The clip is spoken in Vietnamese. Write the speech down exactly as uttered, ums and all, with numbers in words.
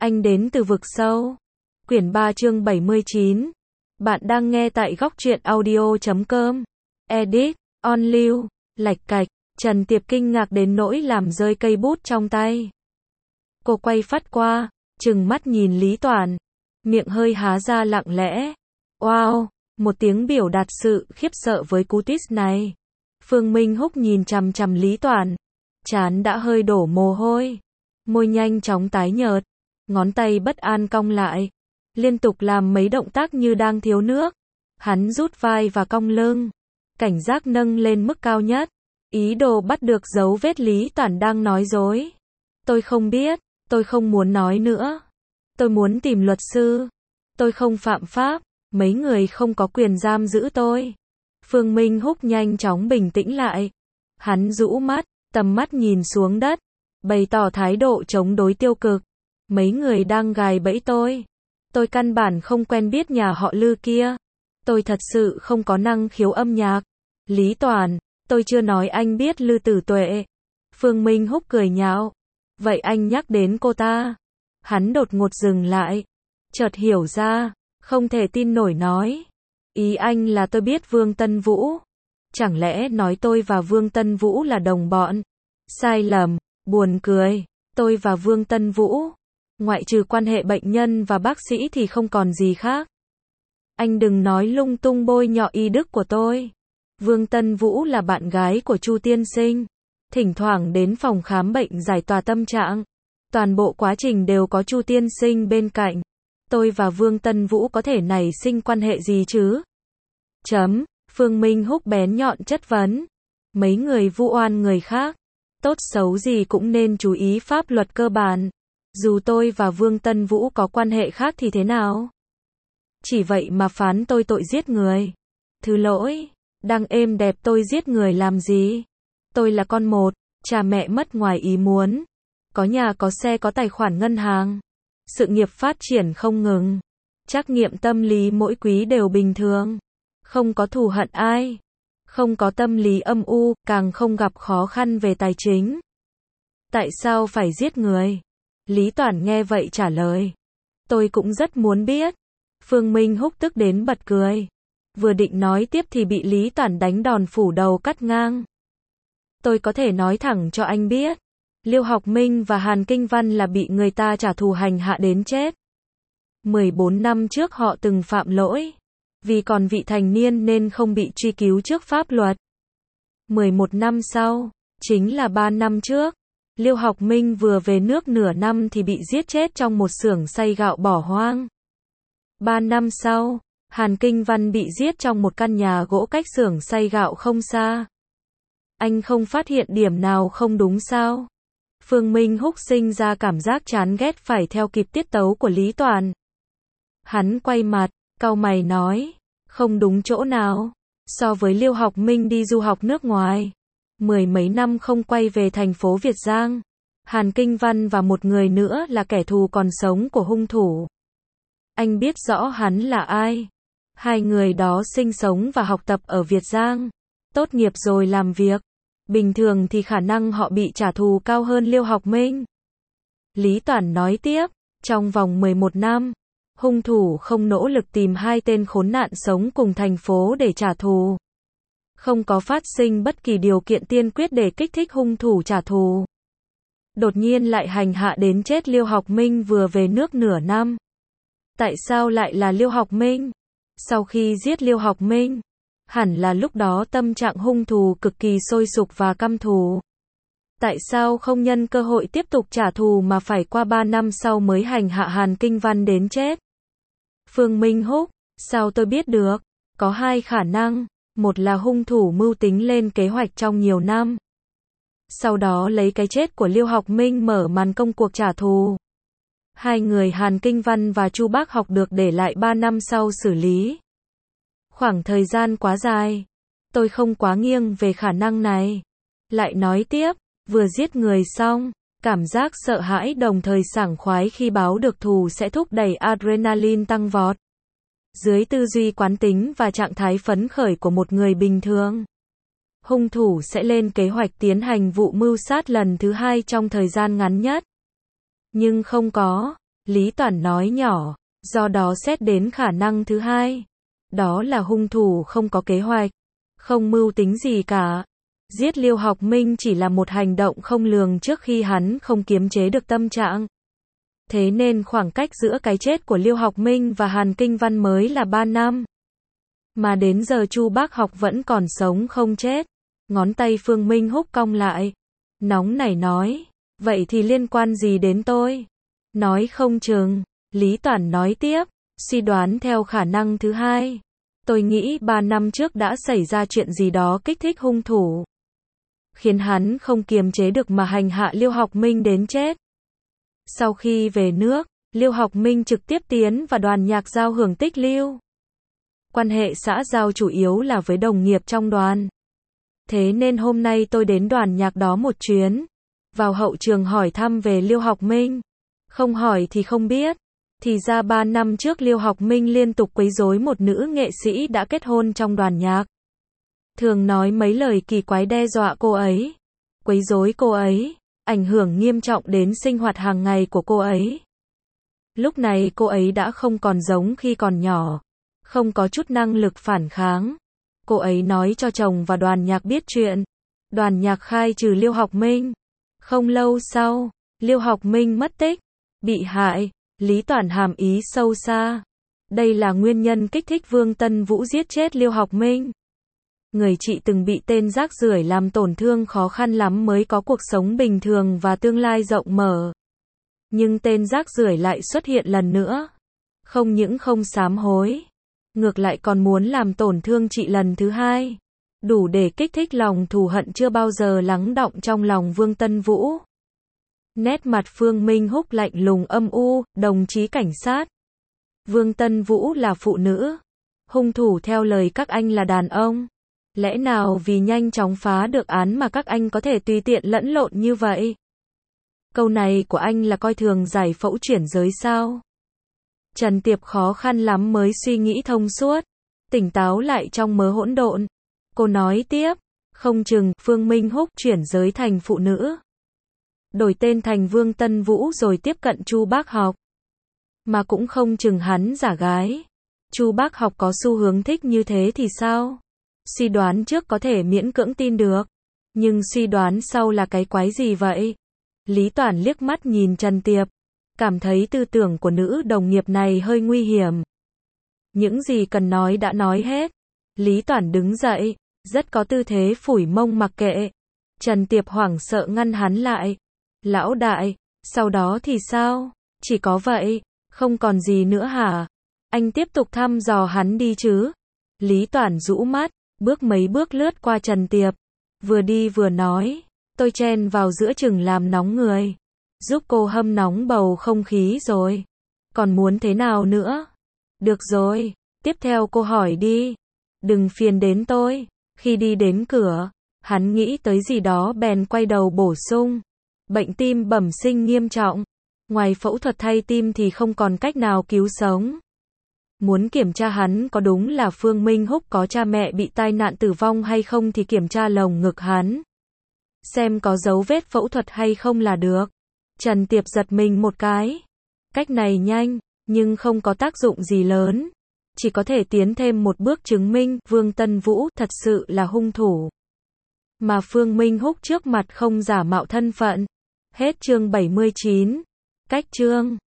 Anh đến từ vực sâu. Quyển ba chương bảy mươi chín. Bạn đang nghe tại góc truyện audio chấm com. Edit, on lưu, lạch cạch. Trần Tiệp kinh ngạc đến nỗi làm rơi cây bút trong tay. Cô quay phắt qua, trừng mắt nhìn Lý Toàn. Miệng hơi há ra lặng lẽ. Wow, một tiếng biểu đạt sự khiếp sợ với cú twist này. Phương Minh Húc nhìn chằm chằm Lý Toàn. Trán đã hơi đổ mồ hôi. Môi nhanh chóng tái nhợt. Ngón tay bất an cong lại. Liên tục làm mấy động tác như đang thiếu nước. Hắn rút vai và cong lưng. Cảnh giác nâng lên mức cao nhất. Ý đồ bắt được dấu vết Lý Toàn đang nói dối. Tôi không biết, tôi không muốn nói nữa. Tôi muốn tìm luật sư. Tôi không phạm pháp, mấy người không có quyền giam giữ tôi. Phương Minh Húc nhanh chóng bình tĩnh lại. Hắn rũ mắt, tầm mắt nhìn xuống đất, bày tỏ thái độ chống đối tiêu cực. Mấy người đang gài bẫy tôi. Tôi căn bản không quen biết nhà họ Lư kia. Tôi thật sự không có năng khiếu âm nhạc. Lý Toàn, tôi chưa nói anh biết Lư Tử Tuệ. Phương Minh Húc cười nhạo. Vậy anh nhắc đến cô ta. Hắn đột ngột dừng lại. Chợt hiểu ra, không thể tin nổi nói. Ý anh là tôi biết Vương Tân Vũ. Chẳng lẽ nói tôi và Vương Tân Vũ là đồng bọn? Sai lầm, buồn cười. Tôi và Vương Tân Vũ, ngoại trừ quan hệ bệnh nhân và bác sĩ thì không còn gì khác. Anh đừng nói lung tung bôi nhọ y đức của tôi. Vương Tân Vũ là bạn gái của Chu tiên sinh. Thỉnh thoảng đến phòng khám bệnh giải tỏa tâm trạng. Toàn bộ quá trình đều có Chu tiên sinh bên cạnh. Tôi và Vương Tân Vũ có thể nảy sinh quan hệ gì chứ? Chấm, Phương Minh Húc bén nhọn chất vấn. Mấy người vu oan người khác, tốt xấu gì cũng nên chú ý pháp luật cơ bản. Dù tôi và Vương Tân Vũ có quan hệ khác thì thế nào? Chỉ vậy mà phán tôi tội giết người. Thứ lỗi, đang êm đẹp tôi giết người làm gì? Tôi là con một, cha mẹ mất ngoài ý muốn. Có nhà có xe có tài khoản ngân hàng. Sự nghiệp phát triển không ngừng. Trắc nghiệm tâm lý mỗi quý đều bình thường. Không có thù hận ai. Không có tâm lý âm u, càng không gặp khó khăn về tài chính. Tại sao phải giết người? Lý Toàn nghe vậy trả lời. Tôi cũng rất muốn biết. Phương Minh Húc tức đến bật cười. Vừa định nói tiếp thì bị Lý Toàn đánh đòn phủ đầu cắt ngang. Tôi có thể nói thẳng cho anh biết. Liêu Học Minh và Hàn Kinh Văn là bị người ta trả thù hành hạ đến chết. mười bốn năm trước họ từng phạm lỗi. Vì còn vị thành niên nên không bị truy cứu trước pháp luật. mười một năm sau, chính là ba năm trước, Liêu Học Minh vừa về nước nửa năm thì bị giết chết trong một xưởng xay gạo bỏ hoang. ba năm sau, Hàn Kinh Văn bị giết trong một căn nhà gỗ cách xưởng xay gạo không xa. Anh không phát hiện điểm nào không đúng sao? Phương Minh Húc sinh ra cảm giác chán ghét phải theo kịp tiết tấu của Lý Toàn. Hắn quay mặt, cau mày nói, không đúng chỗ nào. So với Liêu Học Minh đi du học nước ngoài, mười mấy năm không quay về thành phố Việt Giang, Hàn Kinh Văn và một người nữa là kẻ thù còn sống của hung thủ. Anh biết rõ hắn là ai. Hai người đó sinh sống và học tập ở Việt Giang, tốt nghiệp rồi làm việc. Bình thường thì khả năng họ bị trả thù cao hơn Liêu Học Minh. Lý Toàn nói tiếp, trong vòng mười một năm, hung thủ không nỗ lực tìm hai tên khốn nạn sống cùng thành phố để trả thù. Không có phát sinh bất kỳ điều kiện tiên quyết để kích thích hung thủ trả thù. Đột nhiên lại hành hạ đến chết Liêu Học Minh vừa về nước nửa năm. Tại sao lại là Liêu Học Minh? Sau khi giết Liêu Học Minh, hẳn là lúc đó tâm trạng hung thủ cực kỳ sôi sục và căm thù. Tại sao không nhân cơ hội tiếp tục trả thù mà phải qua ba năm sau mới hành hạ Hàn Kinh Văn đến chết? Phương Minh Húc, sao tôi biết được? Có hai khả năng. Một là hung thủ mưu tính lên kế hoạch trong nhiều năm. Sau đó lấy cái chết của Liêu Học Minh mở màn công cuộc trả thù. Hai người Hàn Kinh Văn và Chu Bác Học được để lại ba năm sau xử lý. Khoảng thời gian quá dài. Tôi không quá nghiêng về khả năng này. Lại nói tiếp, vừa giết người xong, cảm giác sợ hãi đồng thời sảng khoái khi báo được thù sẽ thúc đẩy adrenaline tăng vọt. Dưới tư duy quán tính và trạng thái phấn khởi của một người bình thường, hung thủ sẽ lên kế hoạch tiến hành vụ mưu sát lần thứ hai trong thời gian ngắn nhất. Nhưng không có. Lý Toản nói nhỏ, do đó xét đến khả năng thứ hai. Đó là hung thủ không có kế hoạch, không mưu tính gì cả. Giết Liêu Học Minh chỉ là một hành động không lường trước khi hắn không kiềm chế được tâm trạng. Thế nên khoảng cách giữa cái chết của Liêu Học Minh và Hàn Kinh Văn mới là ba năm. Mà đến giờ Chu Bác Học vẫn còn sống không chết. Ngón tay Phương Minh Húc cong lại. Nóng nảy nói, vậy thì liên quan gì đến tôi? Nói không chừng. Lý Toản nói tiếp, suy đoán theo khả năng thứ hai. Tôi nghĩ ba năm trước đã xảy ra chuyện gì đó kích thích hung thủ, khiến hắn không kiềm chế được mà hành hạ Liêu Học Minh đến chết. Sau khi về nước, Liêu Học Minh trực tiếp tiến vào đoàn nhạc giao hưởng Tích Lưu. Quan hệ xã giao chủ yếu là với đồng nghiệp trong đoàn. Thế nên hôm nay tôi đến đoàn nhạc đó một chuyến, vào hậu trường hỏi thăm về Liêu Học Minh. Không hỏi thì không biết. Thì ra ba năm trước Liêu Học Minh liên tục quấy rối một nữ nghệ sĩ đã kết hôn trong đoàn nhạc. Thường nói mấy lời kỳ quái đe dọa cô ấy, quấy rối cô ấy, ảnh hưởng nghiêm trọng đến sinh hoạt hàng ngày của cô ấy. Lúc này cô ấy đã không còn giống khi còn nhỏ, không có chút năng lực phản kháng. Cô ấy nói cho chồng và đoàn nhạc biết chuyện. Đoàn nhạc khai trừ Liêu Học Minh. Không lâu sau, Liêu Học Minh mất tích, bị hại. Lý Toản hàm ý sâu xa. Đây là nguyên nhân kích thích Vương Tân Vũ giết chết Liêu Học Minh. Người chị từng bị tên rác rưởi làm tổn thương khó khăn lắm mới có cuộc sống bình thường và tương lai rộng mở. Nhưng tên rác rưởi lại xuất hiện lần nữa. Không những không sám hối, ngược lại còn muốn làm tổn thương chị lần thứ hai. Đủ để kích thích lòng thù hận chưa bao giờ lắng đọng trong lòng Vương Tân Vũ. Nét mặt Phương Minh Húc lạnh lùng âm u, đồng chí cảnh sát. Vương Tân Vũ là phụ nữ. Hung thủ theo lời các anh là đàn ông. Lẽ nào vì nhanh chóng phá được án mà các anh có thể tùy tiện lẫn lộn như vậy? Câu này của anh là coi thường giải phẫu chuyển giới sao? Trần Tiệp khó khăn lắm mới suy nghĩ thông suốt, tỉnh táo lại trong mớ hỗn độn. Cô nói tiếp, không chừng Phương Minh Húc chuyển giới thành phụ nữ, đổi tên thành Vương Tân Vũ rồi tiếp cận Chu Bác Học. Mà cũng không chừng hắn giả gái. Chu Bác Học có xu hướng thích như thế thì sao? Suy đoán trước có thể miễn cưỡng tin được, nhưng suy đoán sau là cái quái gì vậy? Lý Toản liếc mắt nhìn Trần Tiệp, cảm thấy tư tưởng của nữ đồng nghiệp này hơi nguy hiểm. Những gì cần nói đã nói hết. Lý Toản đứng dậy, rất có tư thế phủi mông mặc kệ. Trần Tiệp hoảng sợ ngăn hắn lại. Lão đại, sau đó thì sao? Chỉ có vậy, không còn gì nữa hả? Anh tiếp tục thăm dò hắn đi chứ? Lý Toản rũ mắt, bước mấy bước lướt qua Trần Tiệp, vừa đi vừa nói, tôi chen vào giữa chừng làm nóng người, giúp cô hâm nóng bầu không khí rồi. Còn muốn thế nào nữa? Được rồi, tiếp theo cô hỏi đi. Đừng phiền đến tôi. Khi đi đến cửa, hắn nghĩ tới gì đó bèn quay đầu bổ sung. Bệnh tim bẩm sinh nghiêm trọng. Ngoài phẫu thuật thay tim thì không còn cách nào cứu sống. Muốn kiểm tra hắn có đúng là Phương Minh Húc có cha mẹ bị tai nạn tử vong hay không thì kiểm tra lồng ngực hắn, xem có dấu vết phẫu thuật hay không là được. Trần Tiệp giật mình một cái. Cách này nhanh, nhưng không có tác dụng gì lớn. Chỉ có thể tiến thêm một bước chứng minh Vương Tân Vũ thật sự là hung thủ. Mà Phương Minh Húc trước mặt không giả mạo thân phận. Hết chương bảy mươi chín. Cách chương